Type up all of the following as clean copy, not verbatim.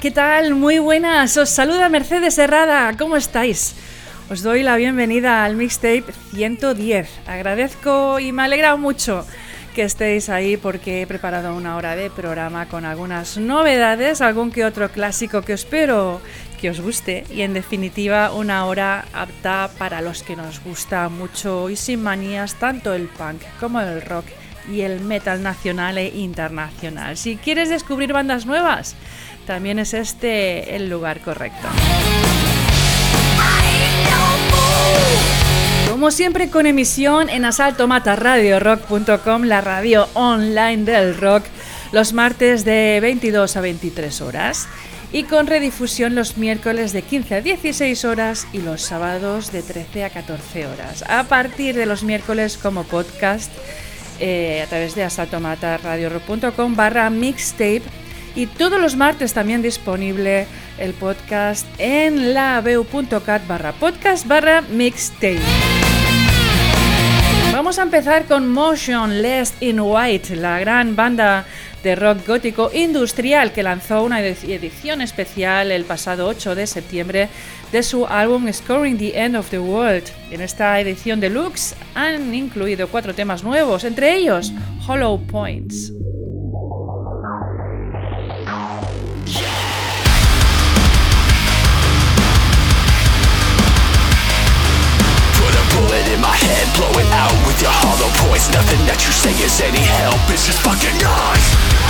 ¿qué tal? Muy buenas, os saluda Mercedes Herrada, ¿cómo estáis? Os doy la bienvenida al Mixtape 110. Agradezco y me alegra mucho que estéis ahí porque he preparado una hora de programa con algunas novedades, algún que otro clásico que espero que os guste y en definitiva una hora apta para los que nos gusta mucho y sin manías tanto el punk como el rock y el metal nacional e internacional. Si quieres descubrir bandas nuevas, también es este el lugar correcto. Como siempre con emisión en asaltomataradiorock.com, la radio online del rock, los martes de 22 a 23 horas y con redifusión los miércoles de 15 a 16 horas y los sábados de 13 a 14 horas. A partir de los miércoles como podcast a través de asaltomataradiorock.com/mixtape y todos los martes también disponible el podcast en laveu.cat/podcast/mixtape. Vamos a empezar con Motionless in White, la gran banda de rock gótico industrial que lanzó una edición especial el pasado 8 de septiembre de su álbum Scoring the End of the World. En esta edición deluxe han incluido 4 temas nuevos, entre ellos Hollow Points. In my head, blow it out with your hollow points. Nothing that you say is any help, it's just fucking noise.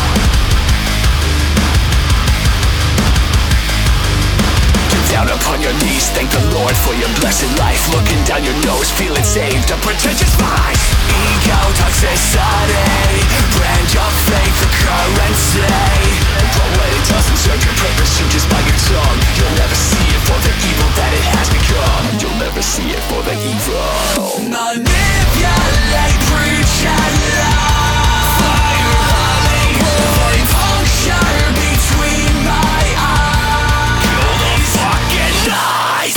Get down upon your knees, thank the Lord for your blessed life. Looking down your nose, feeling saved, a pretentious vice. Ego toxicity, brand your faith for currency. But when it doesn't serve your purpose, you just bite your tongue. You'll never see it for the evil that it has become. You'll never see it for the evil. Manipulate, preach and lie. Fire, Hollywood, puncture between my eyes. Kill the fucking lies.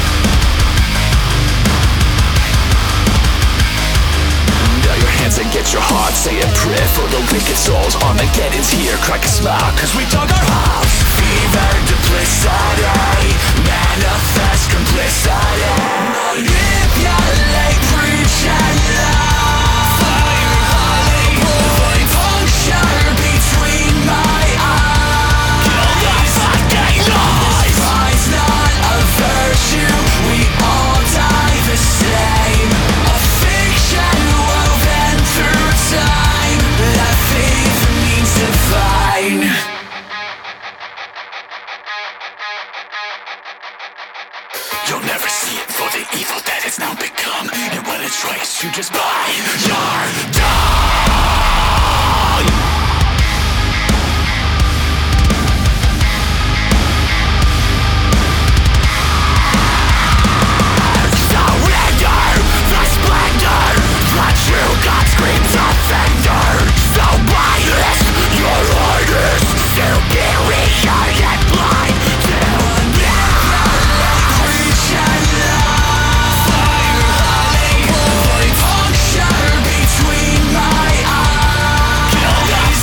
Now your hands and get your heart, say a prayer for the wicked souls. Armageddon's here, crack a smile, cause we dug our house. Fever, duplicity, manifest complicity. Manipulate, preach and lie. Fire, Hollywood, puncture between my eyes. Kill the fucking lies. Pride's not a virtue, we all die the same. A fiction woven through time, that faith means divine. You'll never see it for the evil that it's now become. And when it's right, you just buy your time. Surrender the splendor. The true God screams offender. So biased, your orders. Superior yet blind. Between my eyes, kill the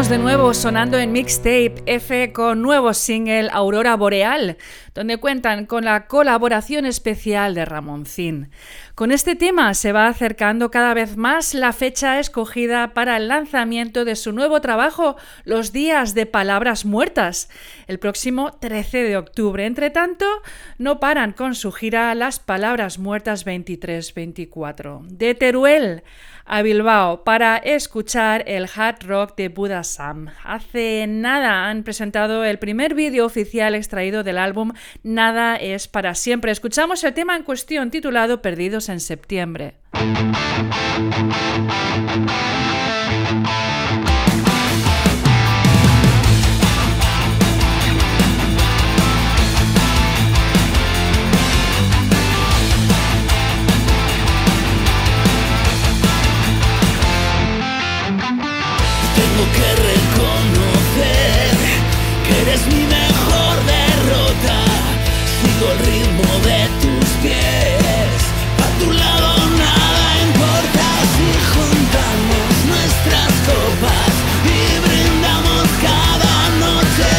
estamos de nuevo sonando en Mixtape F con nuevo single Aurora Boreal, donde cuentan con la colaboración especial de Ramoncín. Con este tema se va acercando cada vez más la fecha escogida para el lanzamiento de su nuevo trabajo, Los Días de Palabras Muertas, el próximo 13 de octubre. Entre tanto, no paran con su gira Las Palabras Muertas 23-24. De Teruel a Bilbao para escuchar el hard rock de Buddha Sam. Hace nada han presentado el primer vídeo oficial extraído del álbum Nada es para siempre. Escuchamos el tema en cuestión titulado Perdidos en septiembre. Que reconocer que eres mi mejor derrota. Sigo el ritmo de tus pies, a tu lado nada importa. Si juntamos nuestras copas y brindamos cada noche,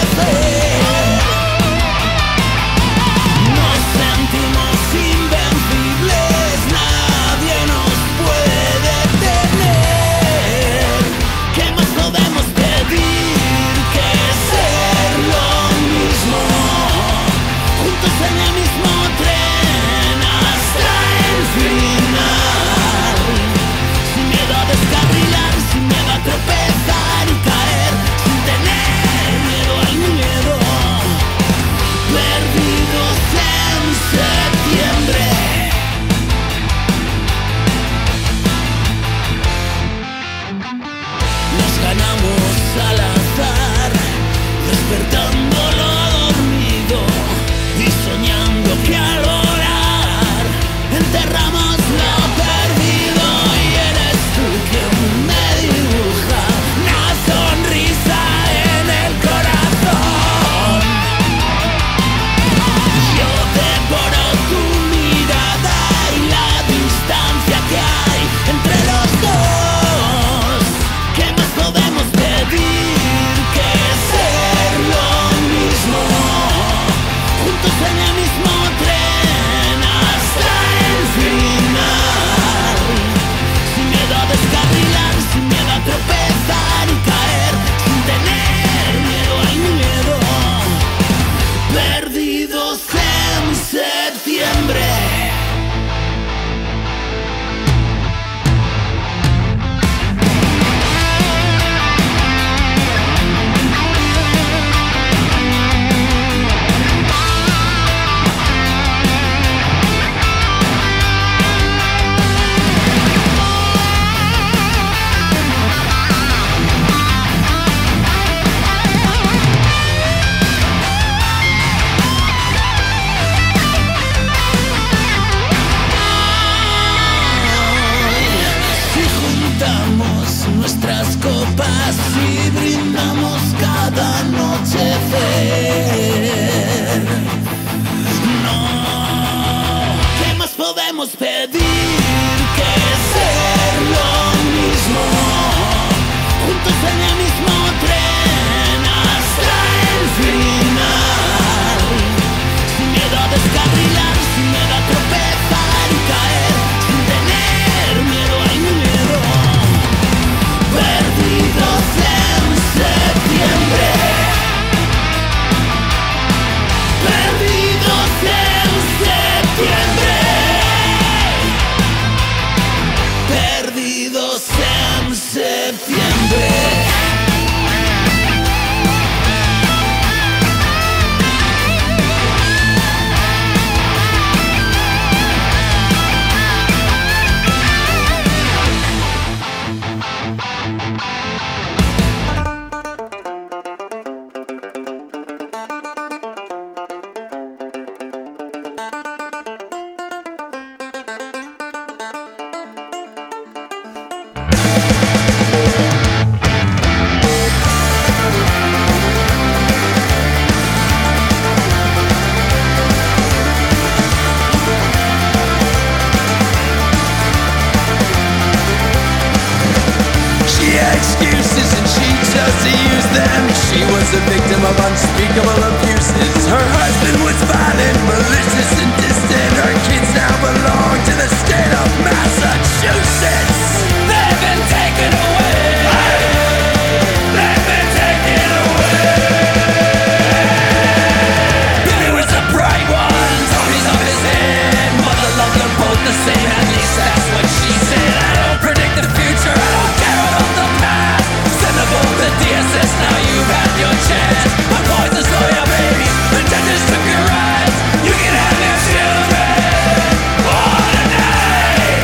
nos sentimos invencibles, nadie nos puede detener. ¿Qué más podemos pedir que ser lo mismo? Juntos en el mismo tren hasta el final. Sin miedo a descarrilar, sin miedo a tropezar y caer, sin tener miedo al miedo. Perdidos en septiembre. Nos ganamos al azar, despertando lo dormido y soñando que al volar enterramos lo perdido. Y eres tú quien me dibuja una sonrisa en el corazón. Yo devoro tu mirada y la distancia que hay entre los dos. ¿Qué más podemos pedir que ser lo mismo? Juntos en el mismo tren hasta el final. Sin miedo a descarrilar, sin miedo a tropezar y caer, sin tener miedo al miedo. Perdidos en septiembre. She was a victim of unspeakable abuses. Her husband was violent, malicious and distant. Her kids now belong to the state of Massachusetts. They've been taken away. They've been taken away. Billy was a bright one, Tony's on his head. Mother loved them both the same, at least that's what she said. I don't predict the future, I don't care about the past. Send them both to DSS, now you've had your chance. My boys are slow, your baby, the judges took your rights. You can have your children for the night.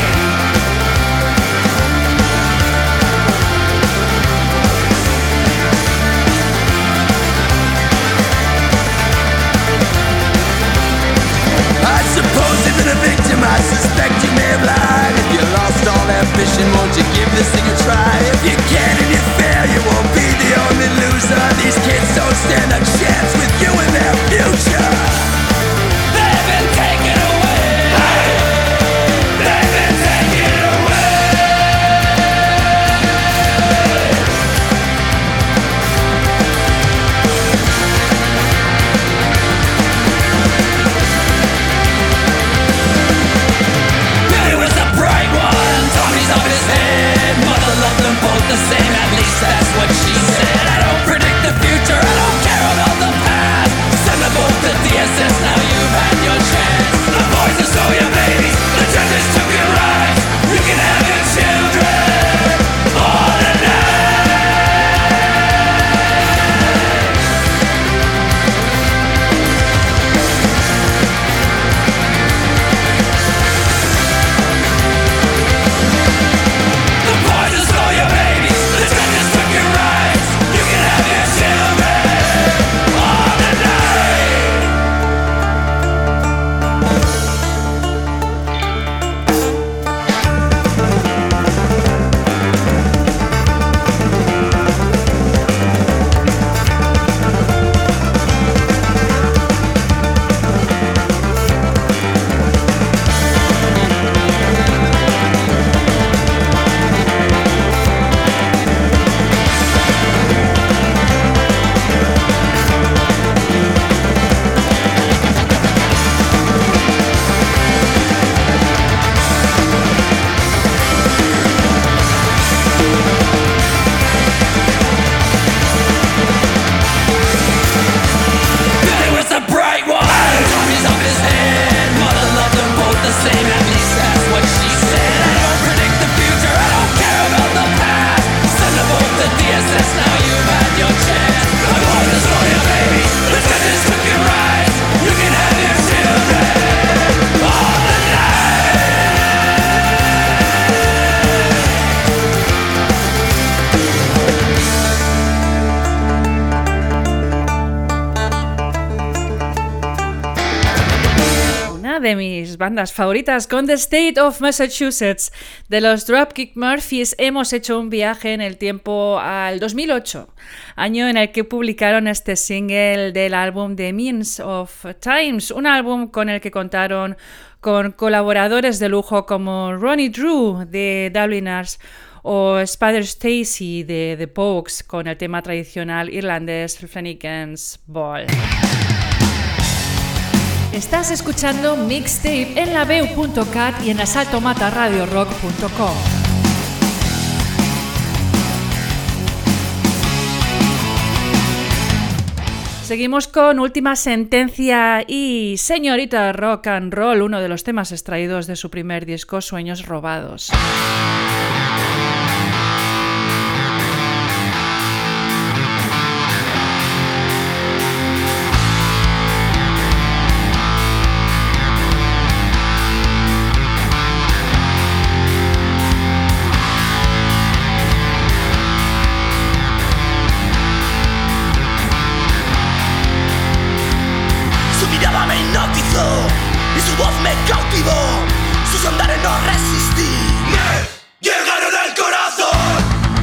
I suppose you've been a victim, I suspect you may have lied. If you lost all ambition, won't you give this thing a try? If you can and you fail, you won't be the only loser. These kids don't stand a chance with you in their future. They've been taken away. They've been taken away. Billy was a bright one, Tommy's off his head. Mother loved them both the same, at least that's what she said. I don't predict the future, I don't care about the past. Send them both to DSS, now you've had your chance. The boys are stole your babies, the judges took your rights. You can have your children for the night. The boys are stole your babies, the judges took your rights. You can have your children for the night. Billy was a bright one, Tommy's off his head. Mother loved them both the same, at least that's what she said. I don't predict the future, I don't care about the past. Send them both to DSS, now you've had your chance. The boys are stole your babies, the judges took your rights. You can have your children for the Una de mis bandas favoritas con The State of Massachusetts. De los Dropkick Murphys hemos hecho un viaje en el tiempo al 2008, año en el que publicaron este single del álbum The Means of Times, un álbum con el que contaron con colaboradores de lujo como Ronnie Drew de Dubliners o Spider Stacy de The Pogues con el tema tradicional irlandés Flanagan's Ball. Estás escuchando Mixtape en laveu.cat y en asaltomataradiorock.com. Seguimos con Última Sentencia y Señorita Rock and Roll, uno de los temas extraídos de su primer disco Sueños Robados. Su mirada me hipnotizó y su voz me cautivó. Sus andares no resistí. Me llegaron al corazón.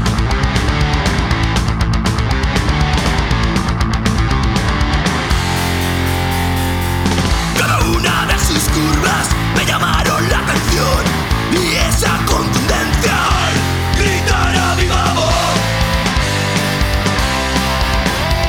Cada una de sus curvas me llamaron la atención y esa contundencia al gritar a viva voz.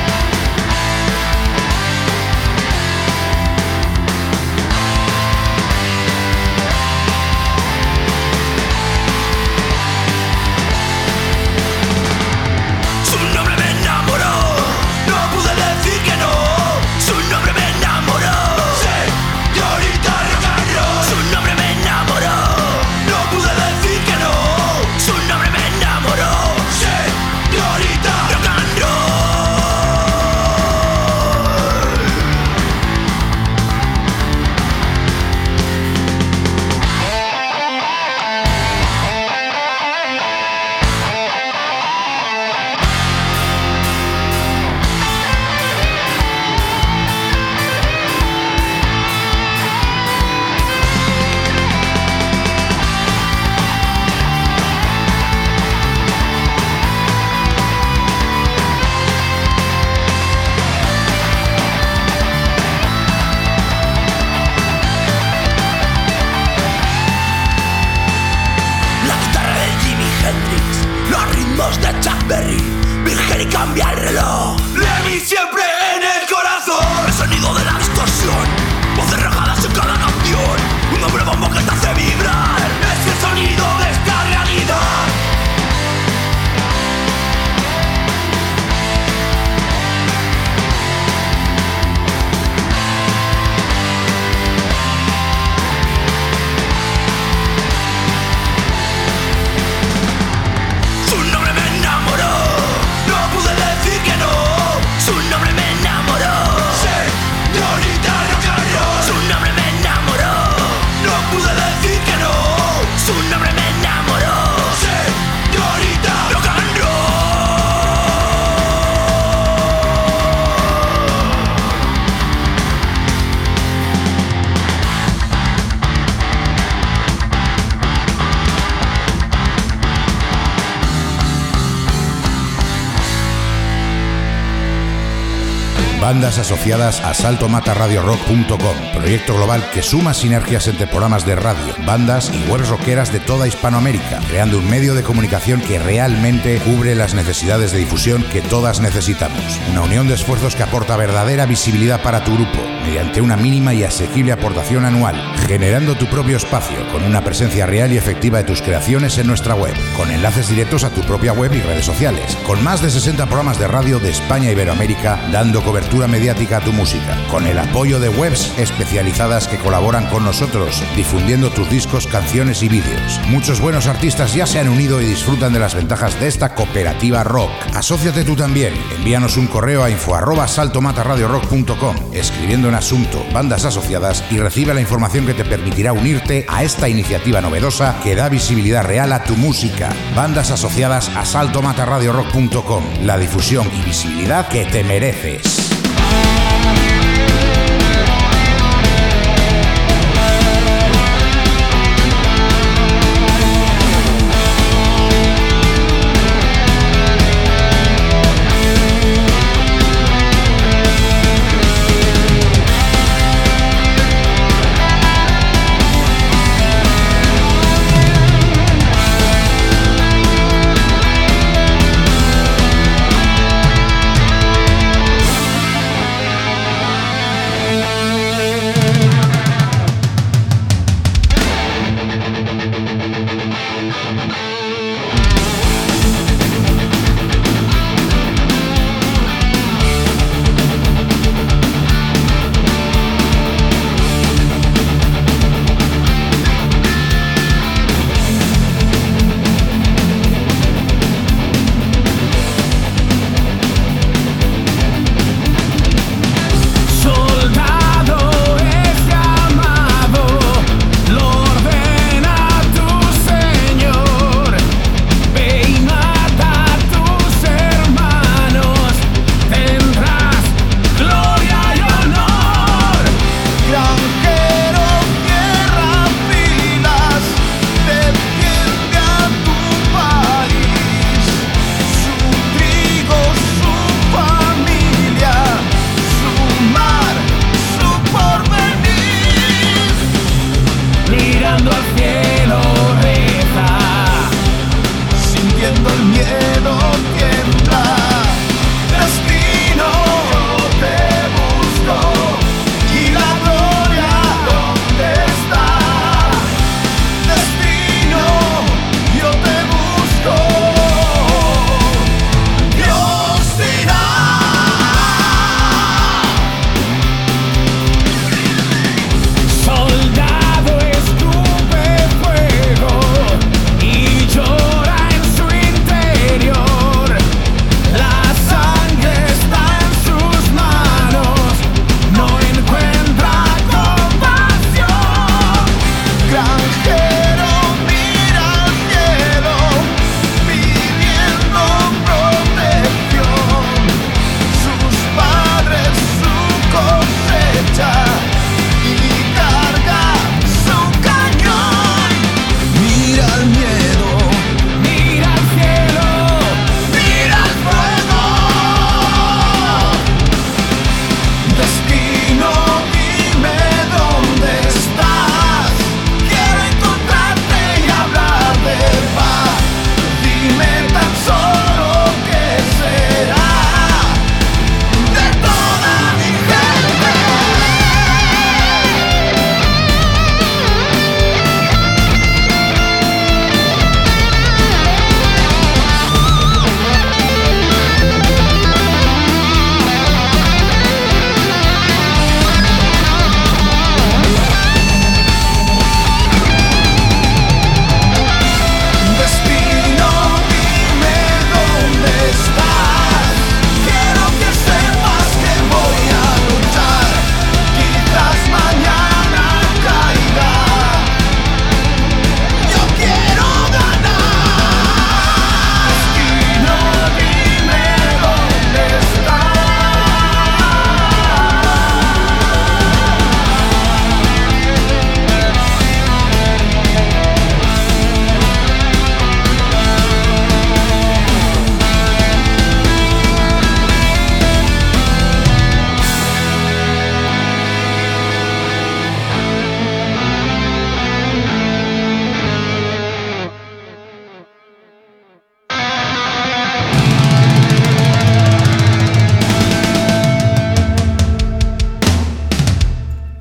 Bandas asociadas a saltomataradiorock.com, proyecto global que suma sinergias entre programas de radio, bandas y webs rockeras de toda Hispanoamérica, creando un medio de comunicación que realmente cubre las necesidades de difusión que todas necesitamos. Una unión de esfuerzos que aporta verdadera visibilidad para tu grupo, mediante una mínima y asequible aportación anual, generando tu propio espacio con una presencia real y efectiva de tus creaciones en nuestra web, con enlaces directos a tu propia web y redes sociales, con más de 60 programas de radio de España e Iberoamérica dando cobertura mediática a tu música, con el apoyo de webs especializadas que colaboran con nosotros, difundiendo tus discos, canciones y vídeos. Muchos buenos artistas ya se han unido y disfrutan de las ventajas de esta cooperativa rock. Asóciate tú también. Envíanos un correo a info@saltomataradiorock.com, escribiendo en asunto bandas asociadas, y recibe la información que te permitirá unirte a esta iniciativa novedosa que da visibilidad real a tu música. Bandas asociadas a saltomataradiorock.com, la difusión y visibilidad que te mereces.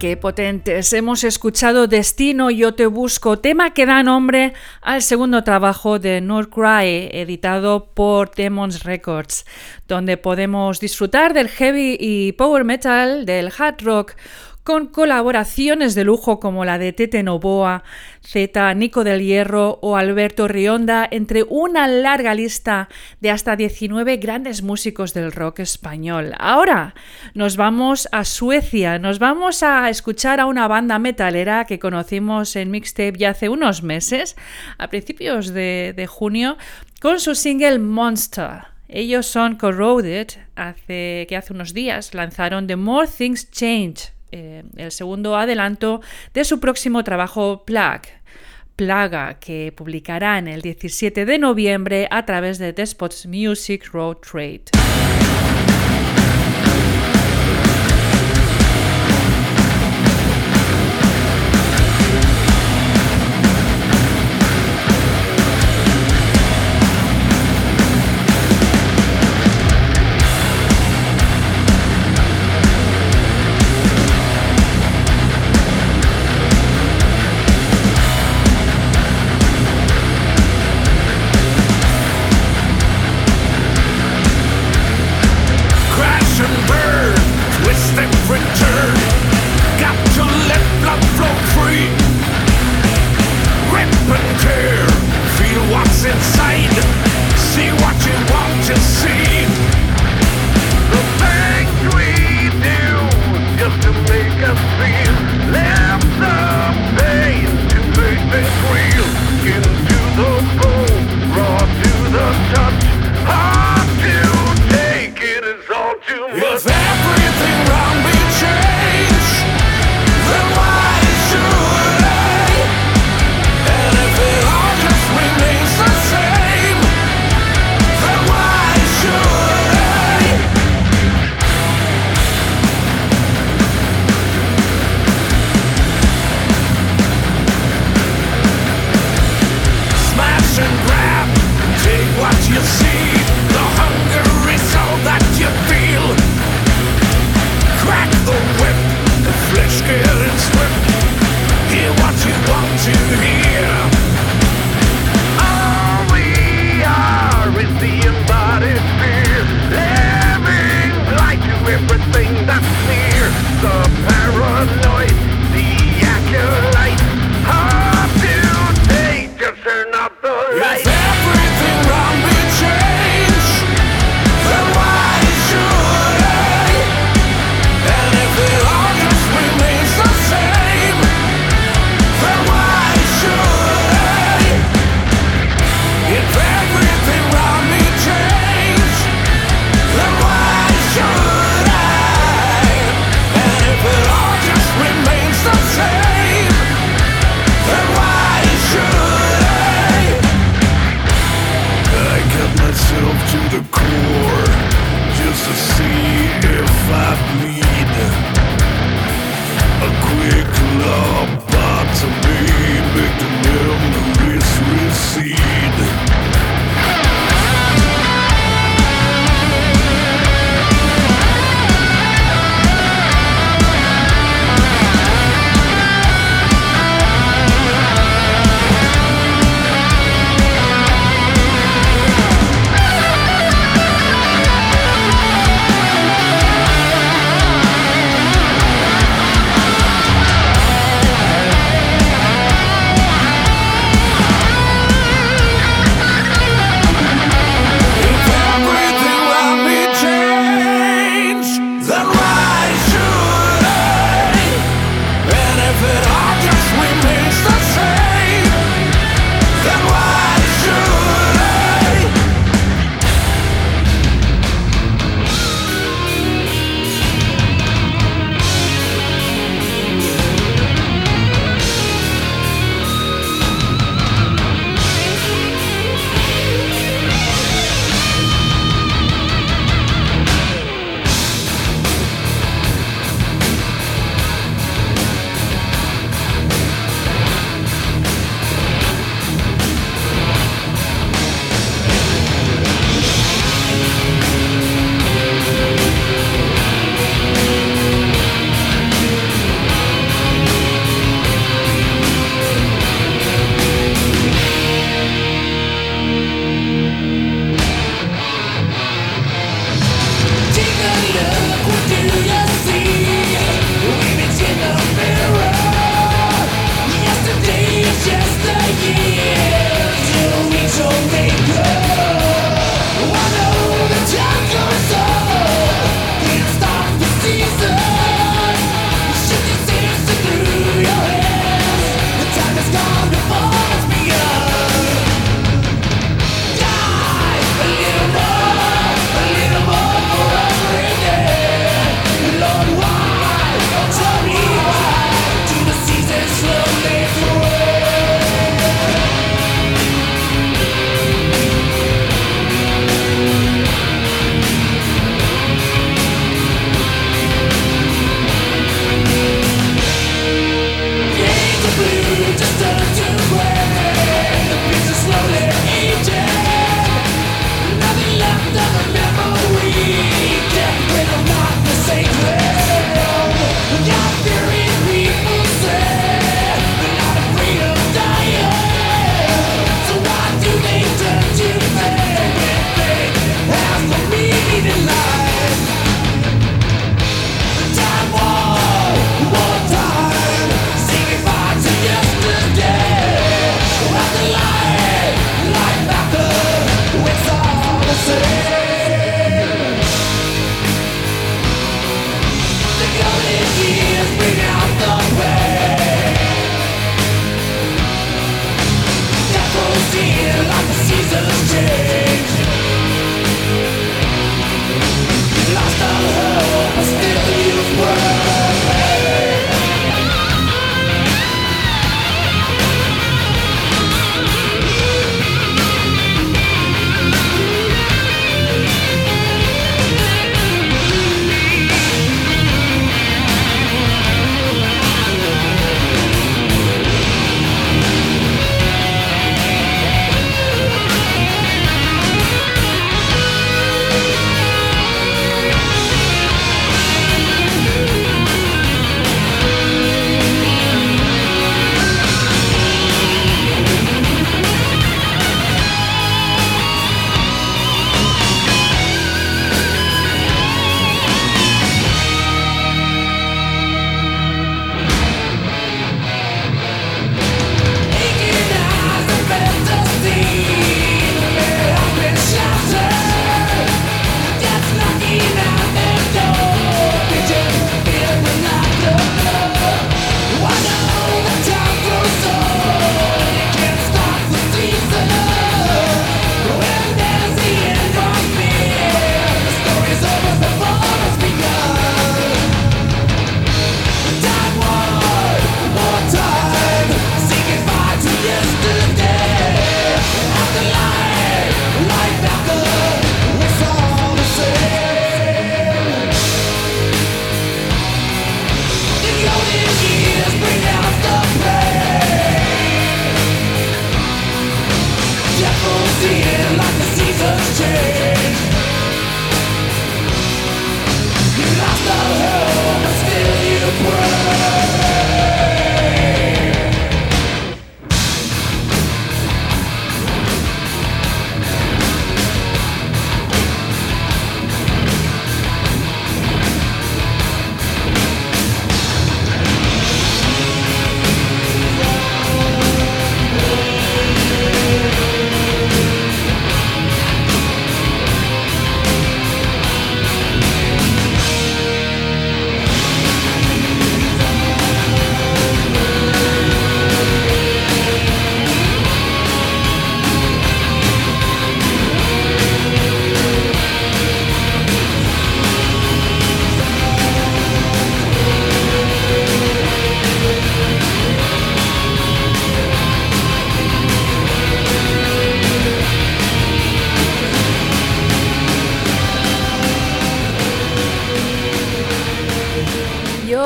qué potentes. Hemos escuchado Destino, Yo te busco, tema que da nombre al segundo trabajo de Nordcry, editado por Demons Records, donde podemos disfrutar del heavy y power metal, del hard rock, con colaboraciones de lujo como la de Tete Novoa, Z, Nico del Hierro o Alberto Rionda, entre una larga lista de hasta 19 grandes músicos del rock español. Ahora nos vamos a Suecia, nos vamos a escuchar a una banda metalera que conocimos en Mixtape ya hace unos meses, a principios de junio, con su single Monster. Ellos son Corroded, que hace unos días lanzaron The More Things Change, el segundo adelanto de su próximo trabajo Plaga, que publicarán el 17 de noviembre a través de Despots Music Road Trade.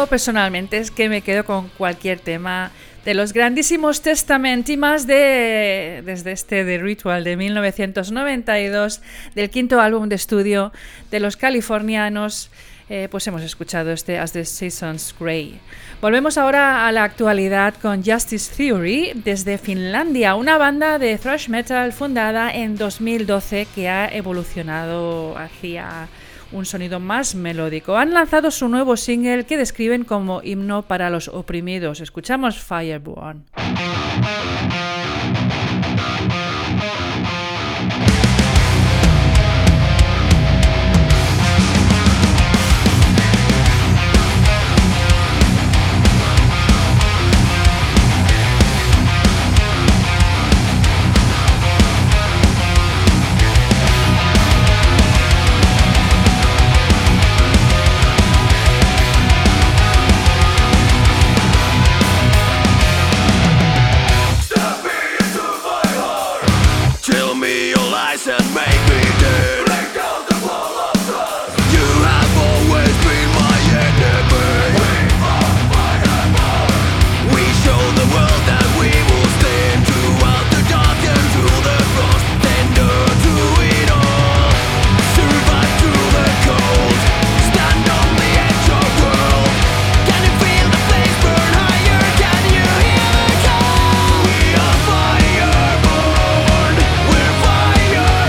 yo personalmente es que me quedo con cualquier tema de los grandísimos Testament y más desde este The Ritual de 1992, del quinto álbum de estudio de los californianos. Pues hemos escuchado este As the Seasons Grey. Volvemos ahora a la actualidad con Justice Theory desde Finlandia, una banda de thrash metal fundada en 2012 que ha evolucionado hacia un sonido más melódico. Han lanzado su nuevo single que describen como himno para los oprimidos. Escuchamos Fireborn. And make me dead. Break down the wall of trust. You have always been my enemy. We are fireborn. We show the world that we will stand throughout the dark and through the frost. Tender to it all. Survive through the cold. Stand on the edge of the world. Can you feel the flames burn higher? Can you hear the call? We are fireborn. We're fireborn.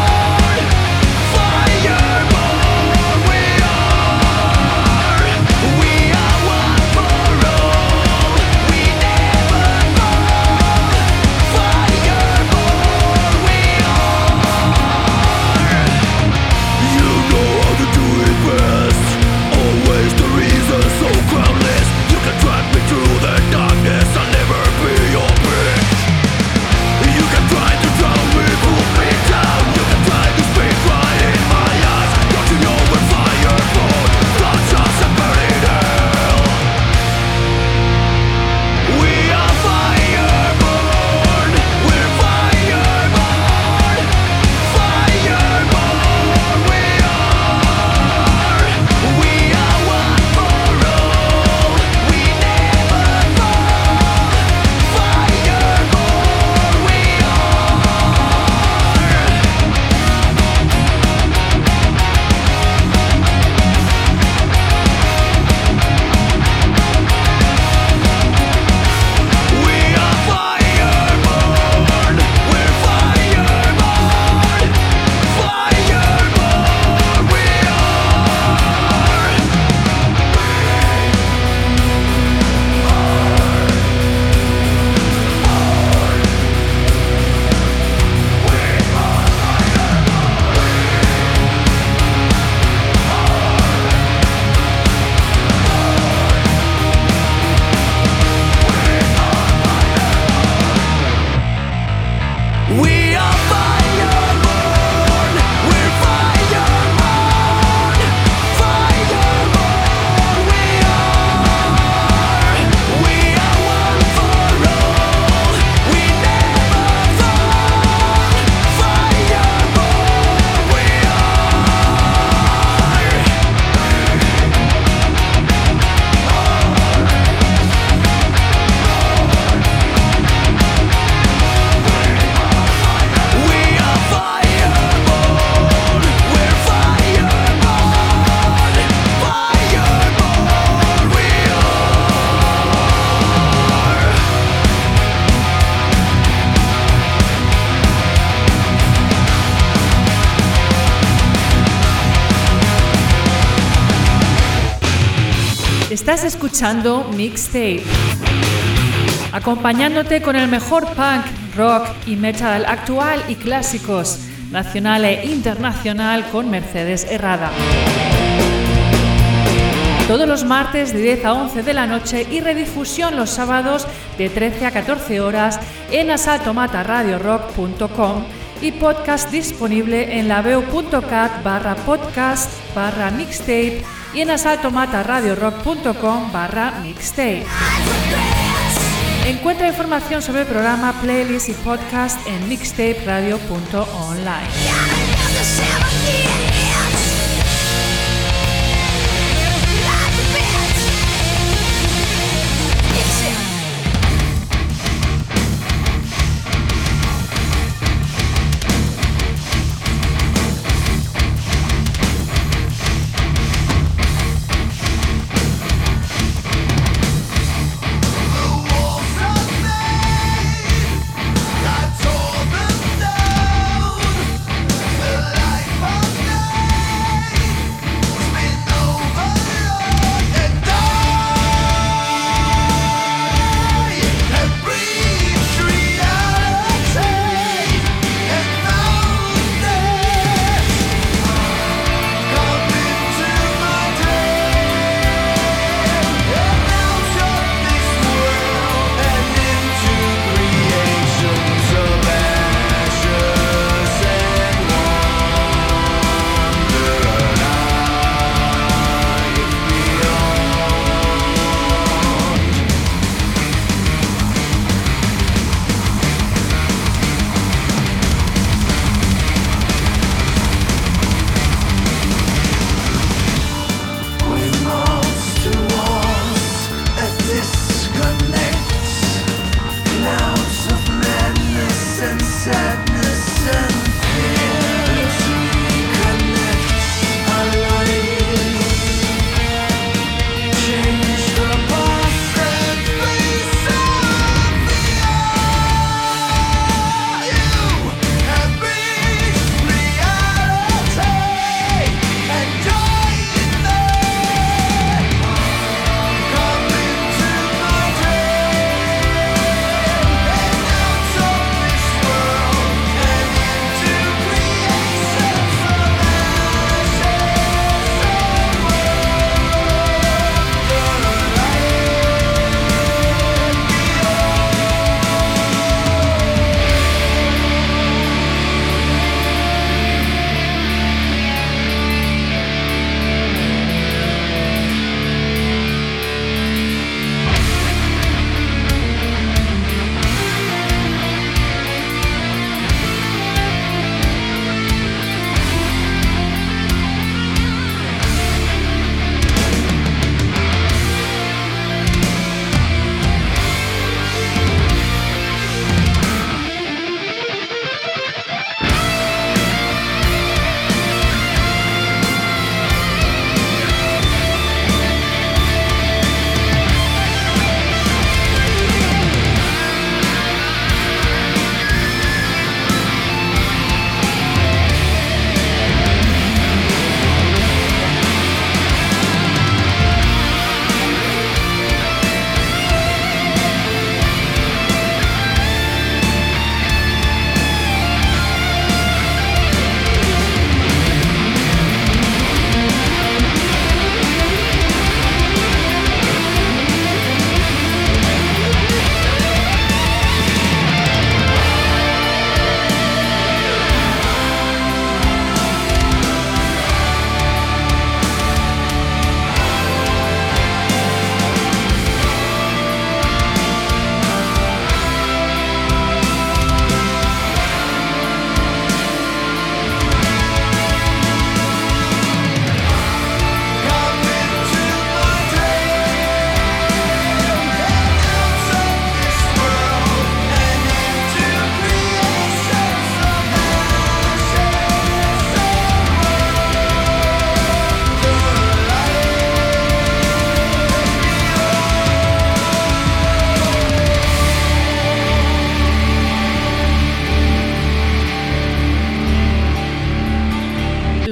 Estás escuchando Mixtape, acompañándote con el mejor punk, rock y metal actual y clásicos, nacional e internacional con Mercedes Herrada. Todos los martes de 10 a 11 de la noche y redifusión los sábados de 13 a 14 horas en asaltomataradiorock.com y podcast disponible en laveo.cat/podcast/mixtape y en asaltomataradiorock.com/mixtape. Encuentra información sobre el programa, playlist y podcast en mixtaperadio.online.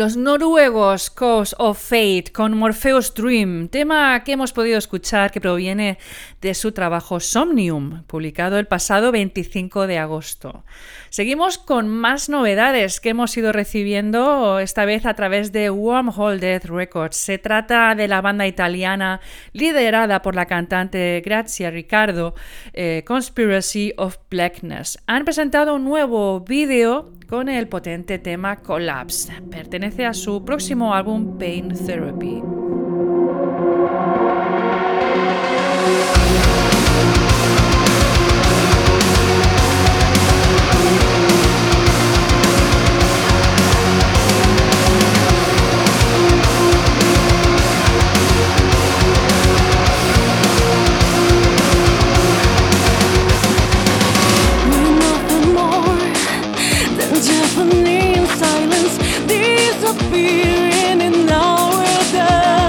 los noruegos Cause of Fate con Morpheus Dream, tema que hemos podido escuchar que proviene de su trabajo Somnium, publicado el pasado 25 de agosto. Seguimos con más novedades que hemos ido recibiendo, esta vez a través de Wormhole Death Records. Se trata de la banda italiana liderada por la cantante Grazia Riccardo, Conspiracy of Blackness. Han presentado un nuevo vídeo con el potente tema Collapse. Pertenece a su próximo álbum Pain Therapy. Japanese silence disappearing in our world.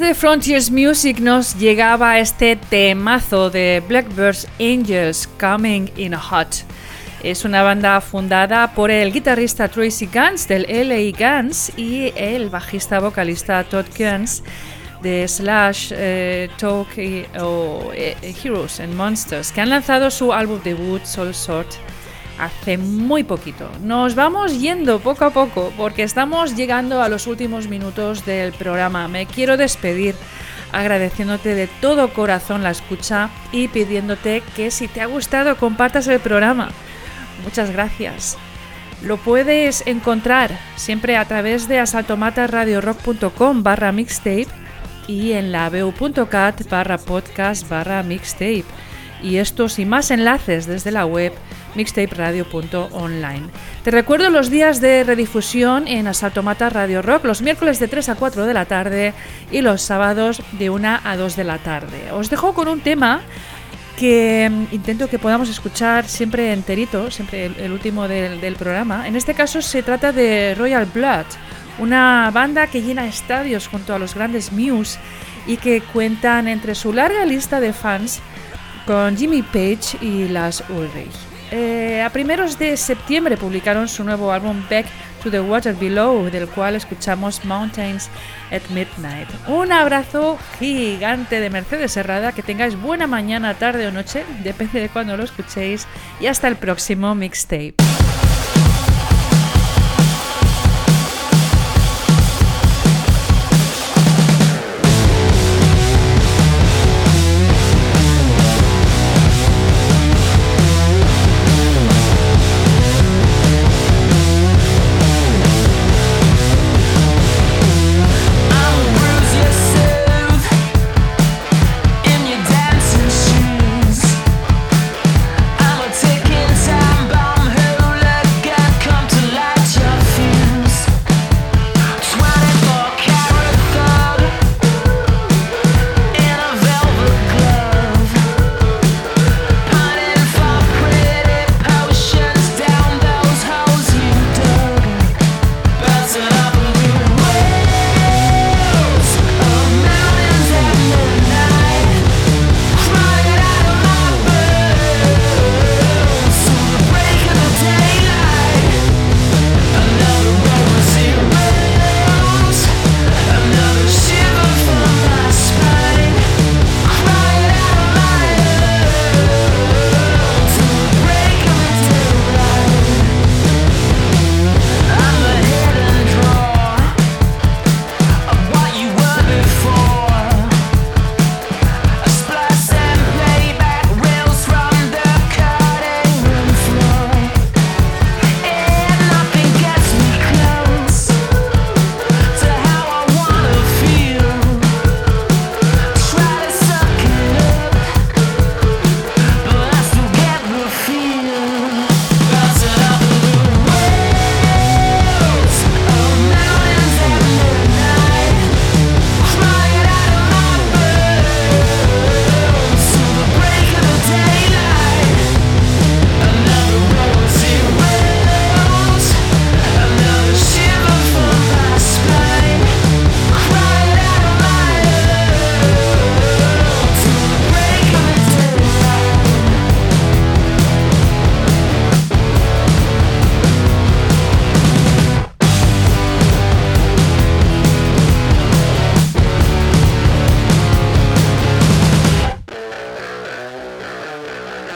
Desde Frontiers Music nos llegaba este temazo de Blackbird's Angels, Coming in Hot. Es una banda fundada por el guitarrista Tracy Guns del LA Guns y el bajista vocalista Todd Guns de Slash, Talk o Heroes and Monsters, que han lanzado su álbum debut Soul Sort hace muy poquito. Nos vamos yendo poco a poco porque estamos llegando a los últimos minutos del programa. Me quiero despedir agradeciéndote de todo corazón la escucha y pidiéndote que si te ha gustado compartas el programa. Muchas gracias. Lo puedes encontrar siempre a través de asaltomataradiorock.com/mixtape y en la veu.cat/podcast/mixtape. Y estos y más enlaces desde la web mixtaperadio.online. Te recuerdo los días de redifusión en Asalto Mata Radio Rock, los miércoles de 3 a 4 de la tarde y los sábados de 1 a 2 de la tarde. Os dejo con un tema que intento que podamos escuchar siempre enterito, siempre el último del programa. En este caso se trata de Royal Blood, una banda que llena estadios junto a los grandes Muse y que cuentan entre su larga lista de fans con Jimmy Page y Lars Ulrich. A primeros de septiembre publicaron su nuevo álbum Back to the Water Below, del cual escuchamos Mountains at Midnight. Un abrazo gigante de Mercedes Serrada, que tengáis buena mañana, tarde o noche, depende de cuándo lo escuchéis, y hasta el próximo mixtape.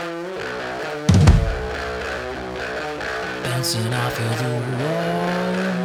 Bouncing off of the wall.